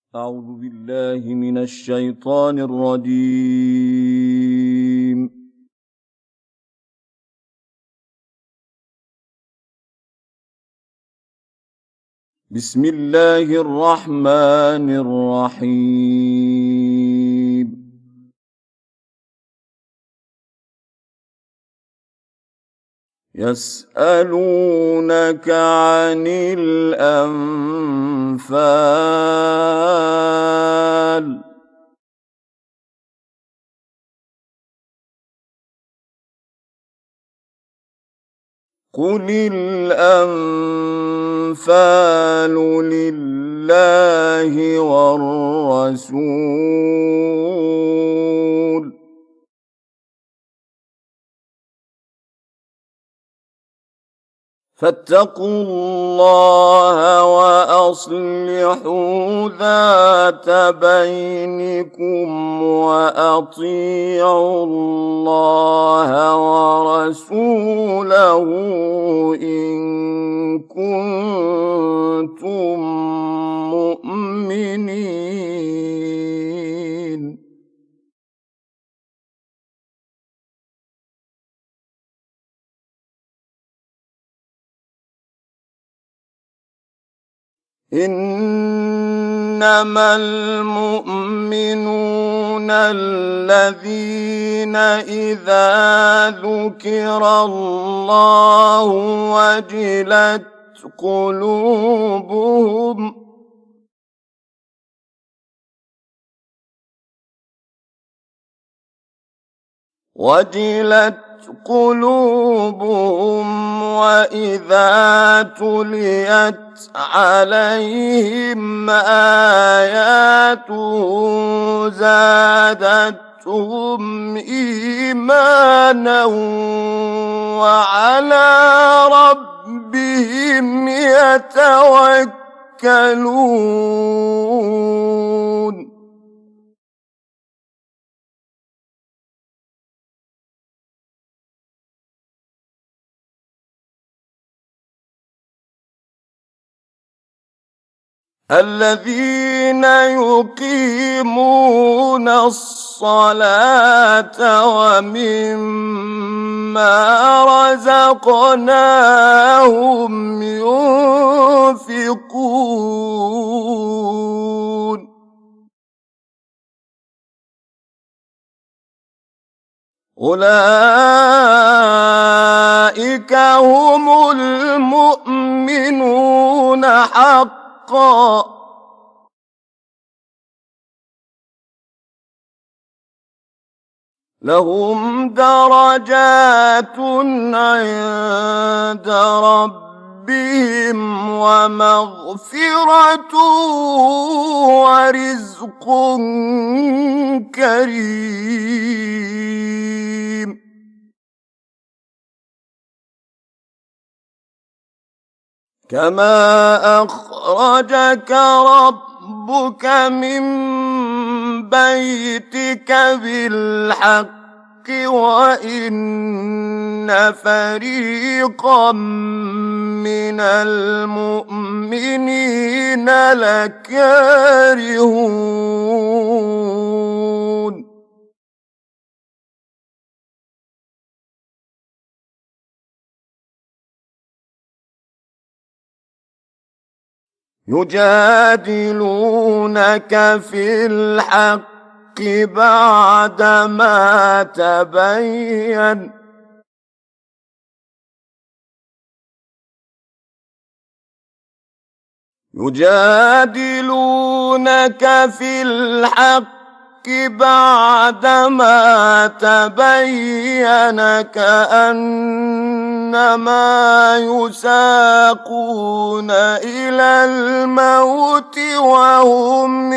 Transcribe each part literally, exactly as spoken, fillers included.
أعوذ بالله من الشيطان الرجيم. بسم الله الرحمن الرحيم. يسألونك عن الأنفال قل الأنفال لله والرسول فاتقوا الله وأصلحوا ذات بينكم وأطيعوا الله ورسوله إن كنتم مؤمنين. إنما المؤمنون الذين إذا ذكر الله وجلت قلوبهم وجلت قلوبهم وإذا تليت عليهم آياته زادتهم إيمانا وعلى ربهم يتوكلون. الذين يقيمون الصلاة ومما رزقناهم ينفقون أولئك هم المؤمنون حقا لهم درجات عند ربهم ومغفرة ورزق كريم. كما أخرجك ربك من بيتك بالحق وإن فريقا من المؤمنين لكارهون. يجادلونك في الحق بعدما تبين يجادلونك في الحق بعدما تبين كأنما يساقون إلى الموت وهم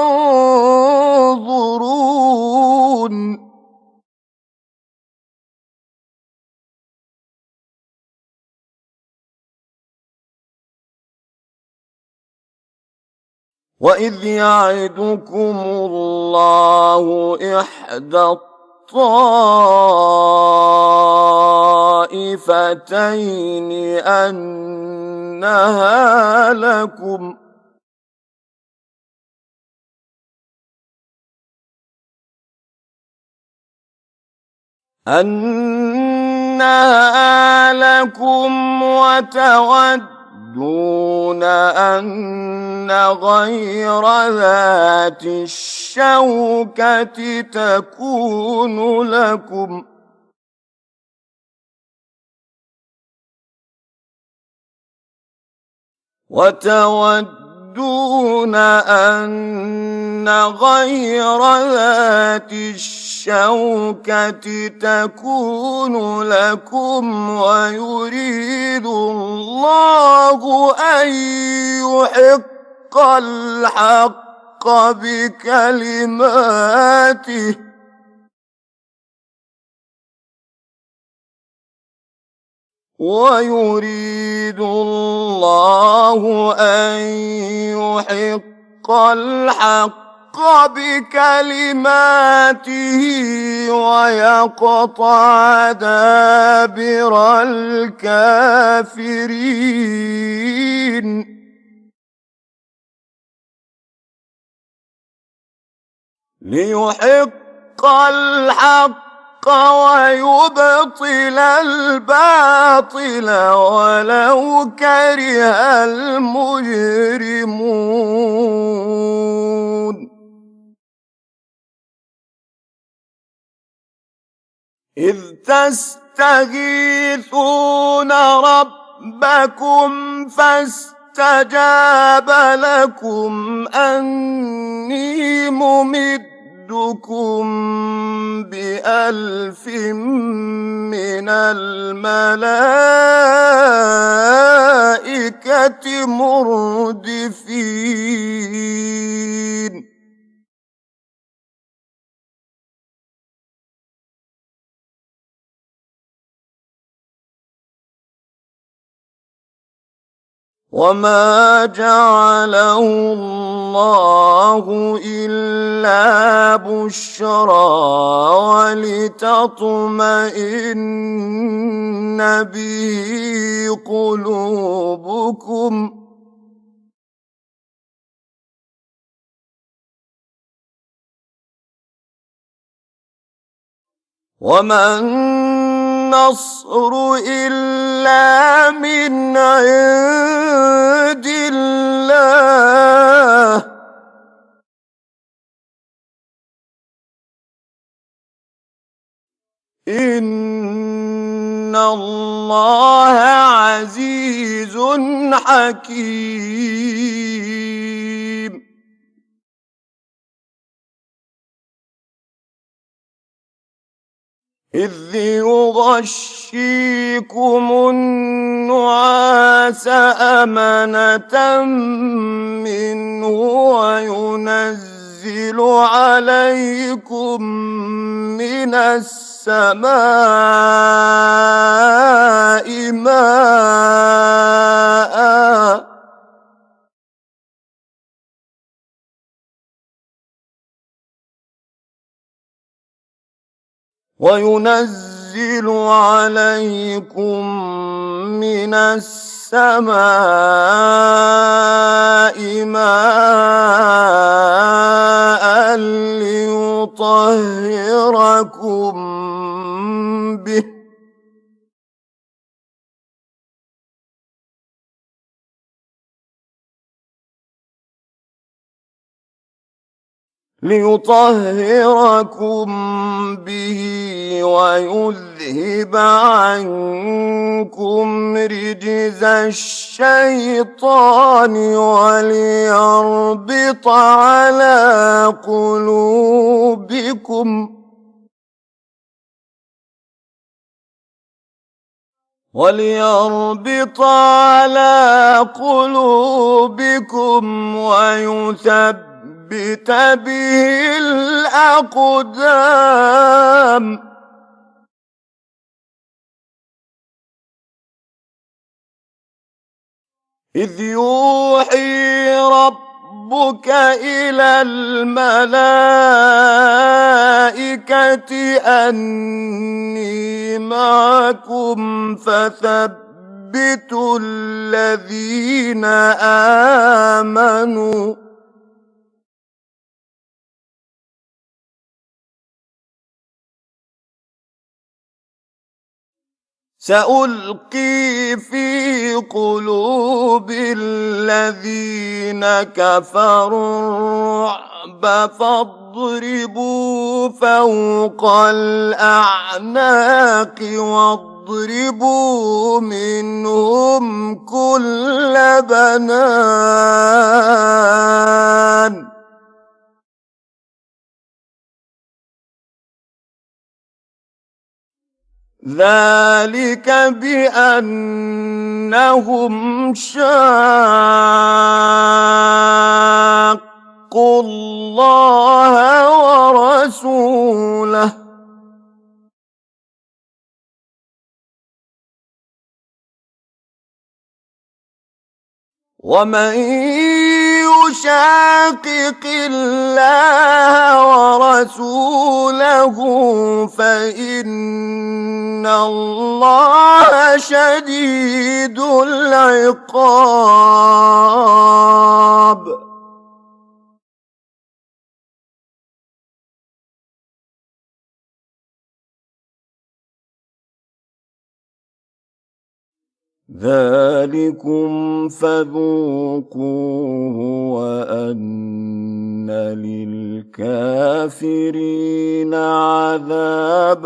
ينظرون. وإذ يعدكم الله إحدى الطائفتين أنها لكم أنها لكم وتودون أن غير ذات الشوكة تكون لكم وتودون أن غير ذات الشوكة تكون لكم ويريد الله أن يحق الحق بكلماته ويريد الله أن يحق الحق بكلماته ويقطع دابر الكافرين ليحق الحق ويبطل الباطل ولو كره المجرمون إذ تستغيثون ربكم فاستجاب لكم أني ممد بألف من الملائكة مردفين وما جعله الله إلا بشرى ولتطمئن به قلوبكم وما النصر إلا من عند الله إن الله عزيز حكيم إذ يغشيكم النعاس أمنة منه وينزل عليكم من السماء ماءً وينزل عليكم من السماء ماء ليطهركم به ليطهركم به ويذهب عنكم رجز الشيطان وليربط على قلوبكم وليربط على قلوبكم ويثبت بت به الأقدام إذ يوحي ربك إلى الملائكة أني معكم فثبتوا الذين آمنوا سألقي في قلوب الذين كفروا الرعب فاضربوا فوق الأعناق واضربوا منهم كل بنان ذلك بأنهم شاقوا الله ورسوله ومن يشاقق الله ورسوله فإن الله شديد العقاب ذلكم فذوقوه وأن للكافرين عذاب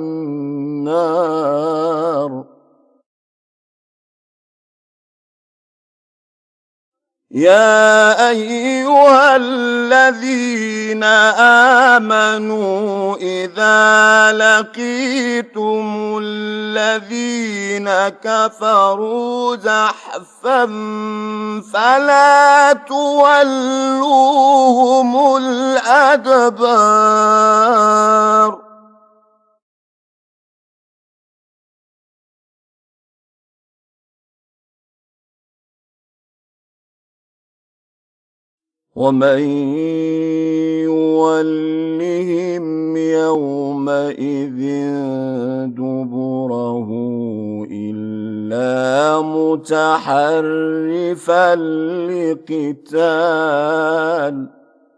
النار يا أيها الذين آمنوا إذا لقيتم الذين كفروا زحفا فلا تولوهم الأدبار ومن يولهم يومئذ دبره إلا متحرفا لقتال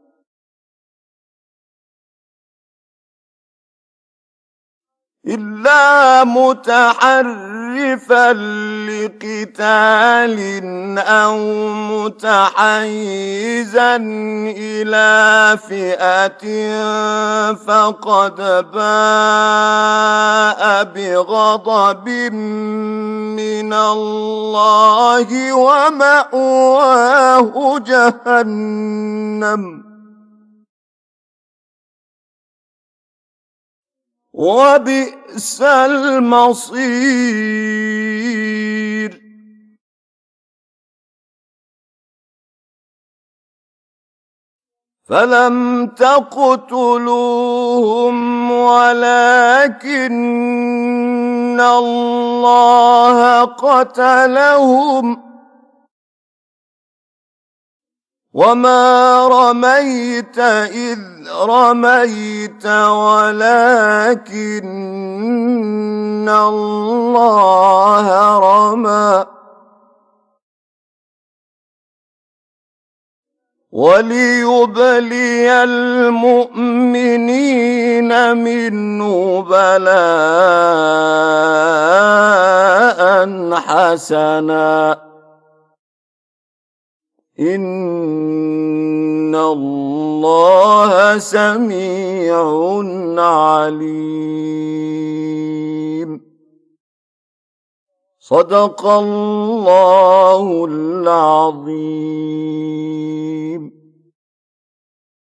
إلا متحرفا لقتال أو متحيزا إلى فئة فقد باء بغضب من الله ومأواه جهنم وبئس المصير فلم تقتلوهم ولكن الله قتلهم وما رميت إذ رميت ولكن الله رمى وليبلي المؤمنين منه بلاء حسنا إن الله سميع عليم صدق الله العظيم.